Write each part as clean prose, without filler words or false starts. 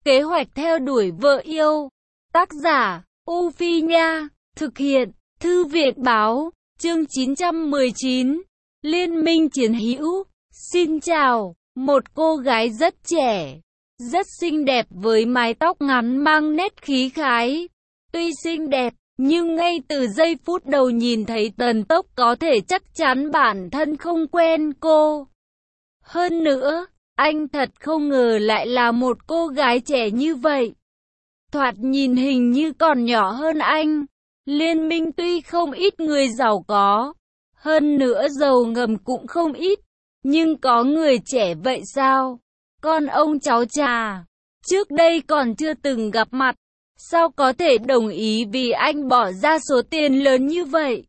Kế hoạch theo đuổi vợ yêu. Tác giả, U Phi Nha. Thực hiện, Thư viện Báo. Chương 919. Liên minh chiến hữu. Xin chào. Một cô gái rất trẻ, rất xinh đẹp với mái tóc ngắn mang nét khí khái. Tuy xinh đẹp, nhưng ngay từ giây phút đầu nhìn thấy Tần Tốc có thể chắc chắn bản thân không quen cô. Hơn nữa, anh thật không ngờ lại là một cô gái trẻ như vậy. Thoạt nhìn hình như còn nhỏ hơn anh. Liên minh tuy không ít người giàu có, hơn nữa giàu ngầm cũng không ít, nhưng có người trẻ vậy sao? Con ông cháu trà, trước đây còn chưa từng gặp mặt, sao có thể đồng ý vì anh bỏ ra số tiền lớn như vậy?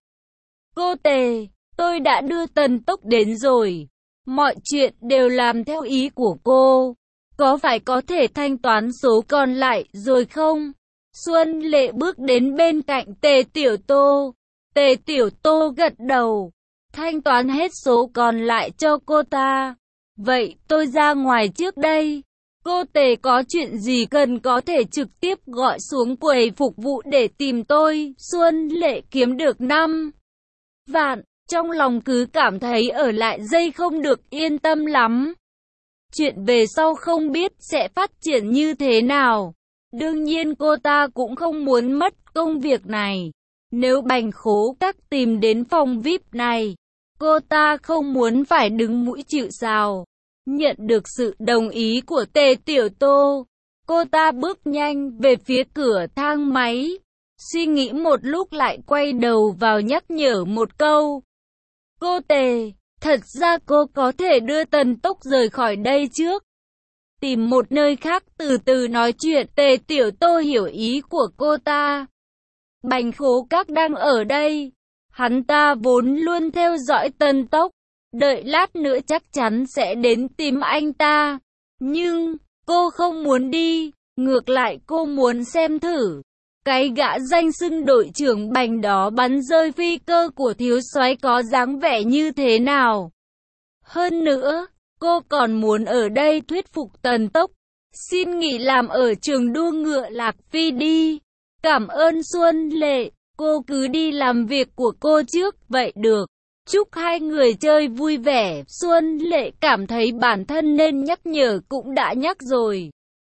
Cô Tề, tôi đã đưa Tần Tốc đến rồi. Mọi chuyện đều làm theo ý của cô. Có phải có thể thanh toán số còn lại rồi không? Xuân Lệ bước đến bên cạnh Tề Tiểu Tô. Tề Tiểu Tô gật đầu. Thanh toán hết số còn lại cho cô ta. Vậy tôi ra ngoài trước đây. Cô Tề có chuyện gì cần có thể trực tiếp gọi xuống quầy phục vụ để tìm tôi. Xuân Lệ kiếm được 5 vạn. Trong lòng cứ cảm thấy ở lại dây không được yên tâm lắm. Chuyện về sau không biết sẽ phát triển như thế nào. Đương nhiên cô ta cũng không muốn mất công việc này. Nếu Bành Khố Các tìm đến phòng VIP này, cô ta không muốn phải đứng mũi chịu sào. Nhận được sự đồng ý của Tề Tiểu Tô, cô ta bước nhanh về phía cửa thang máy. Suy nghĩ một lúc lại quay đầu vào nhắc nhở một câu. Cô Tề, thật ra cô có thể đưa Tần Tốc rời khỏi đây trước. Tìm một nơi khác từ từ nói chuyện. Tề Tiểu Tô hiểu ý của cô ta. Bành Khố Các đang ở đây. Hắn ta vốn luôn theo dõi Tần Tốc. Đợi lát nữa chắc chắn sẽ đến tìm anh ta. Nhưng, cô không muốn đi. Ngược lại cô muốn xem thử. Cái gã danh xưng đội trưởng Bành đó bắn rơi phi cơ của thiếu soái có dáng vẻ như thế nào. Hơn nữa, cô còn muốn ở đây thuyết phục Tần Tốc. Xin nghỉ làm ở trường đua ngựa Lạc Phi đi. Cảm ơn Xuân Lệ, cô cứ đi làm việc của cô trước, vậy được. Chúc hai người chơi vui vẻ. Xuân Lệ cảm thấy bản thân nên nhắc nhở cũng đã nhắc rồi.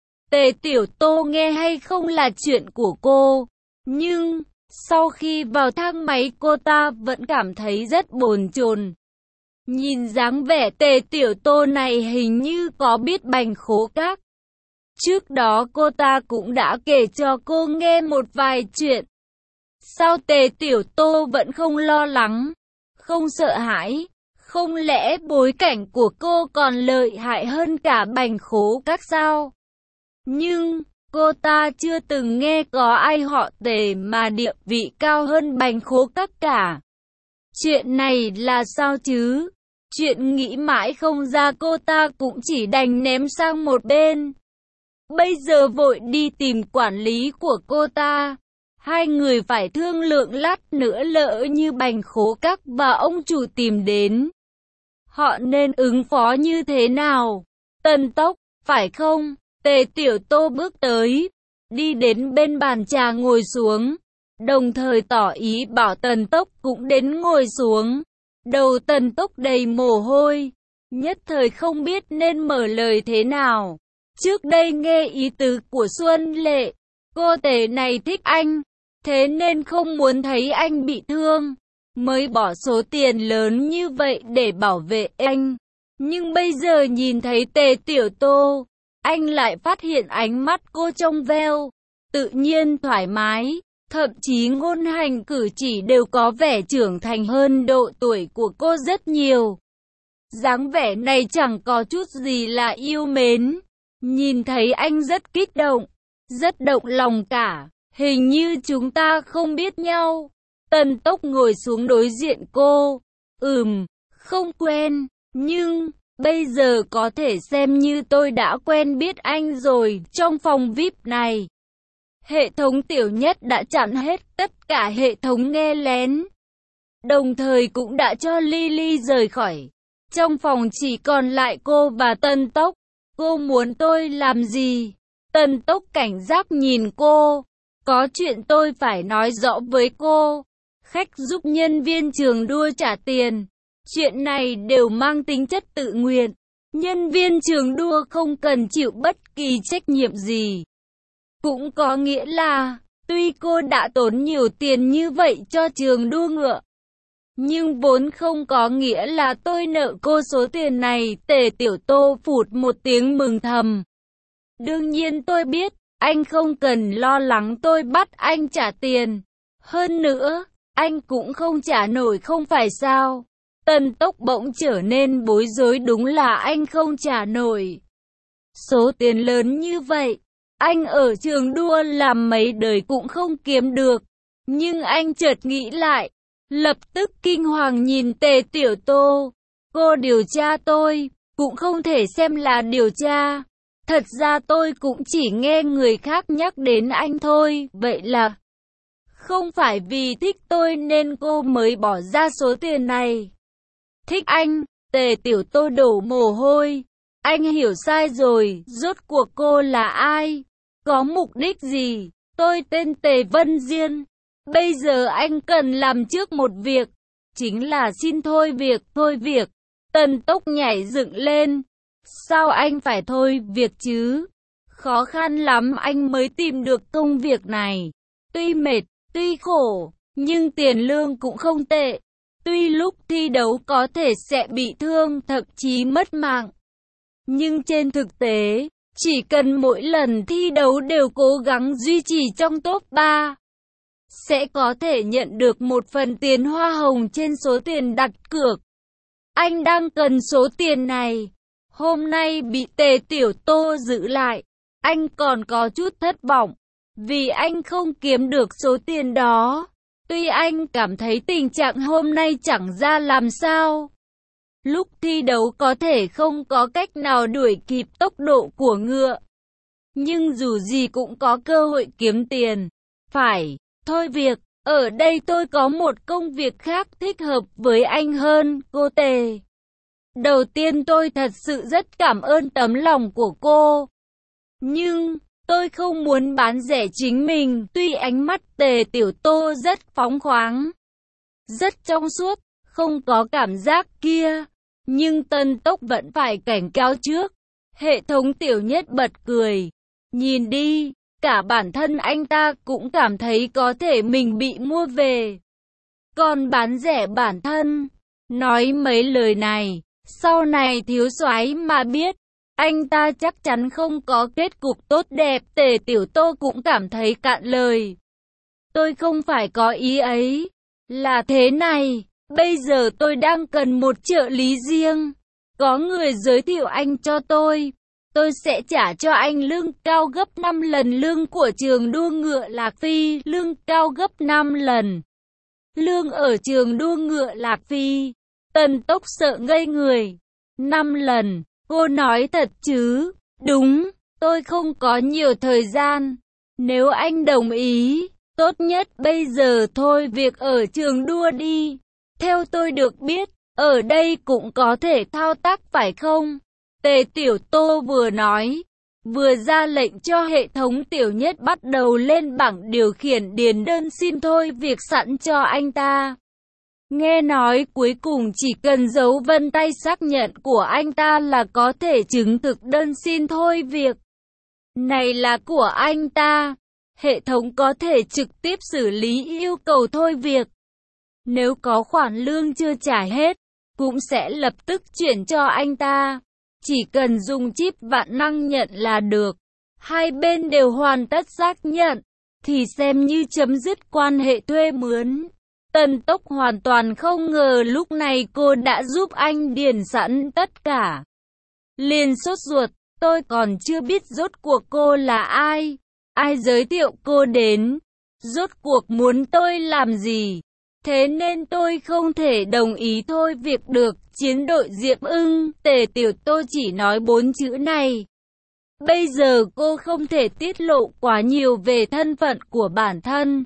Tề Tiểu Tô nghe hay không là chuyện của cô. Nhưng, sau khi vào thang máy cô ta vẫn cảm thấy rất bồn chồn. Nhìn dáng vẻ Tề Tiểu Tô này hình như có biết Bành Khố Các. Trước đó cô ta cũng đã kể cho cô nghe một vài chuyện. Sao Tề Tiểu Tô vẫn không lo lắng, không sợ hãi? Không lẽ bối cảnh của cô còn lợi hại hơn cả Bành Khố Các sao? Nhưng, cô ta chưa từng nghe có ai họ Tề mà địa vị cao hơn Bành Khố Các cả. Chuyện này là sao chứ? Chuyện nghĩ mãi không ra cô ta cũng chỉ đành ném sang một bên. Bây giờ vội đi tìm quản lý của cô ta. Hai người phải thương lượng lát nữa lỡ như Bành Khố Các và ông chủ tìm đến. Họ nên ứng phó như thế nào? Tần Tốc, phải không? Tề Tiểu Tô bước tới, đi đến bên bàn trà ngồi xuống, đồng thời tỏ ý bảo Tần Tốc cũng đến ngồi xuống. Đầu Tần Tốc đầy mồ hôi, nhất thời không biết nên mở lời thế nào. Trước đây nghe ý tứ của Xuân Lệ, cô Tề này thích anh, thế nên không muốn thấy anh bị thương, mới bỏ số tiền lớn như vậy để bảo vệ anh. Nhưng bây giờ nhìn thấy Tề Tiểu Tô, anh lại phát hiện ánh mắt cô trong veo, tự nhiên thoải mái, thậm chí ngôn hành cử chỉ đều có vẻ trưởng thành hơn độ tuổi của cô rất nhiều. Dáng vẻ này chẳng có chút gì là yêu mến. Nhìn thấy anh rất kích động, rất động lòng cả. Hình như chúng ta không biết nhau. Tần Tốc ngồi xuống đối diện cô. Không quen, nhưng bây giờ có thể xem như tôi đã quen biết anh rồi. Trong phòng VIP này, hệ thống Tiểu Nhất đã chặn hết tất cả hệ thống nghe lén, đồng thời cũng đã cho Lily rời khỏi. Trong phòng chỉ còn lại cô và Tần Tốc. Cô muốn tôi làm gì? Tần Tốc cảnh giác nhìn cô. Có chuyện tôi phải nói rõ với cô. Khách giúp nhân viên trường đua trả tiền. Chuyện này đều mang tính chất tự nguyện. Nhân viên trường đua không cần chịu bất kỳ trách nhiệm gì. Cũng có nghĩa là, tuy cô đã tốn nhiều tiền như vậy cho trường đua ngựa, nhưng vốn không có nghĩa là tôi nợ cô số tiền này. Tề Tiểu Tô phụt một tiếng mừng thầm. Đương nhiên tôi biết, anh không cần lo lắng tôi bắt anh trả tiền. Hơn nữa, anh cũng không trả nổi không phải sao? Tần Tốc bỗng trở nên bối rối, đúng là anh không trả nổi. Số tiền lớn như vậy, anh ở trường đua làm mấy đời cũng không kiếm được. Nhưng anh chợt nghĩ lại, lập tức kinh hoàng nhìn Tề Tiểu Tô. Cô điều tra tôi, cũng không thể xem là điều tra. Thật ra tôi cũng chỉ nghe người khác nhắc đến anh thôi. Vậy là không phải vì thích tôi nên cô mới bỏ ra số tiền này. Thích anh? Tề Tiểu Tô đổ mồ hôi. Anh hiểu sai rồi, rốt cuộc cô là ai? Có mục đích gì? Tôi tên Tề Vân Diên. Bây giờ anh cần làm trước một việc, chính là xin thôi việc. Thôi việc? Tần Tốc nhảy dựng lên. Sao anh phải thôi việc chứ? Khó khăn lắm anh mới tìm được công việc này. Tuy mệt, tuy khổ, nhưng tiền lương cũng không tệ. Tuy lúc thi đấu có thể sẽ bị thương, thậm chí mất mạng. Nhưng trên thực tế, chỉ cần mỗi lần thi đấu đều cố gắng duy trì trong top 3, sẽ có thể nhận được một phần tiền hoa hồng trên số tiền đặt cược. Anh đang cần số tiền này. Hôm nay bị Tề Tiểu Tô giữ lại, anh còn có chút thất vọng, vì anh không kiếm được số tiền đó. Tuy anh cảm thấy tình trạng hôm nay chẳng ra làm sao. Lúc thi đấu có thể không có cách nào đuổi kịp tốc độ của ngựa, nhưng dù gì cũng có cơ hội kiếm tiền. Phải, thôi việc, ở đây tôi có một công việc khác thích hợp với anh hơn, cô Tề. Đầu tiên tôi thật sự rất cảm ơn tấm lòng của cô. Nhưng, tôi không muốn bán rẻ chính mình. Tuy ánh mắt Tề Tiểu Tô rất phóng khoáng, rất trong suốt, không có cảm giác kia. Nhưng Tần Tốc vẫn phải cảnh cáo trước. Hệ thống Tiểu Nhất bật cười. Nhìn đi, cả bản thân anh ta cũng cảm thấy có thể mình bị mua về, còn bán rẻ bản thân. Nói mấy lời này, sau này thiếu soái mà biết, anh ta chắc chắn không có kết cục tốt đẹp. Tề Tiểu Tô cũng cảm thấy cạn lời. Tôi không phải có ý ấy. Là thế này, bây giờ tôi đang cần một trợ lý riêng. Có người giới thiệu anh cho tôi sẽ trả cho anh lương cao gấp 5 lần lương của trường đua ngựa Lạc Phi. Lương cao gấp 5 lần. Lương ở trường đua ngựa Lạc Phi. Tần Tốc sợ ngây người. 5 lần, cô nói thật chứ? Đúng, tôi không có nhiều thời gian. Nếu anh đồng ý, tốt nhất bây giờ thôi việc ở trường đua đi. Theo tôi được biết, ở đây cũng có thể thao tác phải không? Tề Tiểu Tô vừa nói, vừa ra lệnh cho hệ thống Tiểu Nhất bắt đầu lên bảng điều khiển điền đơn xin thôi việc sẵn cho anh ta. Nghe nói cuối cùng chỉ cần dấu vân tay xác nhận của anh ta là có thể chứng thực đơn xin thôi việc này là của anh ta. Hệ thống có thể trực tiếp xử lý yêu cầu thôi việc. Nếu có khoản lương chưa trả hết, cũng sẽ lập tức chuyển cho anh ta. Chỉ cần dùng chip vạn năng nhận là được. Hai bên đều hoàn tất xác nhận, thì xem như chấm dứt quan hệ thuê mướn. Tần Tốc hoàn toàn không ngờ lúc này cô đã giúp anh điền sẵn tất cả. Liền sốt ruột, tôi còn chưa biết rốt cuộc cô là ai. Ai giới thiệu cô đến? Rốt cuộc muốn tôi làm gì? Thế nên tôi không thể đồng ý thôi việc được. Chiến đội Diệp Ưng, Tề Tiểu Tô chỉ nói 4 chữ này. Bây giờ cô không thể tiết lộ quá nhiều về thân phận của bản thân.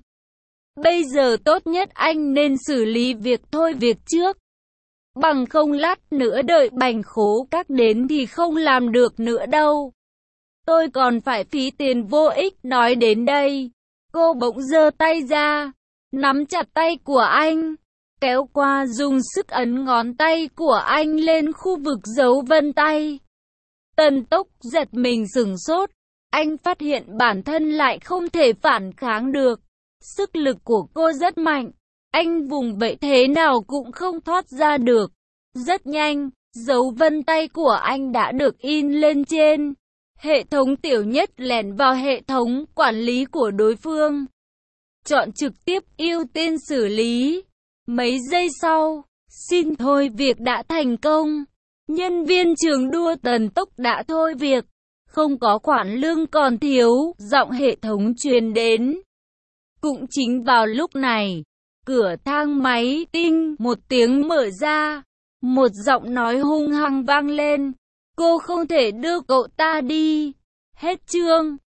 Bây giờ tốt nhất anh nên xử lý việc thôi việc trước. Bằng không lát nữa đợi Bành Khố Các đến thì không làm được nữa đâu. Tôi còn phải phí tiền vô ích. Nói đến đây, cô bỗng giơ tay ra, nắm chặt tay của anh, kéo qua dùng sức ấn ngón tay của anh lên khu vực dấu vân tay. Tần Tốc giật mình sửng sốt, anh phát hiện bản thân lại không thể phản kháng được. Sức lực của cô rất mạnh, anh vùng vẫy thế nào cũng không thoát ra được. Rất nhanh, dấu vân tay của anh đã được in lên trên hệ thống tiểu nhất, lẻn vào hệ thống quản lý của đối phương. Chọn trực tiếp ưu tiên xử lý. Mấy giây sau, xin thôi việc đã thành công. Nhân viên trường đua Tần Tốc đã thôi việc. Không có khoản lương còn thiếu, giọng hệ thống truyền đến. Cũng chính vào lúc này, cửa thang máy tinh một tiếng mở ra. Một giọng nói hung hăng vang lên. Cô không thể đưa cậu ta đi. Hết chương.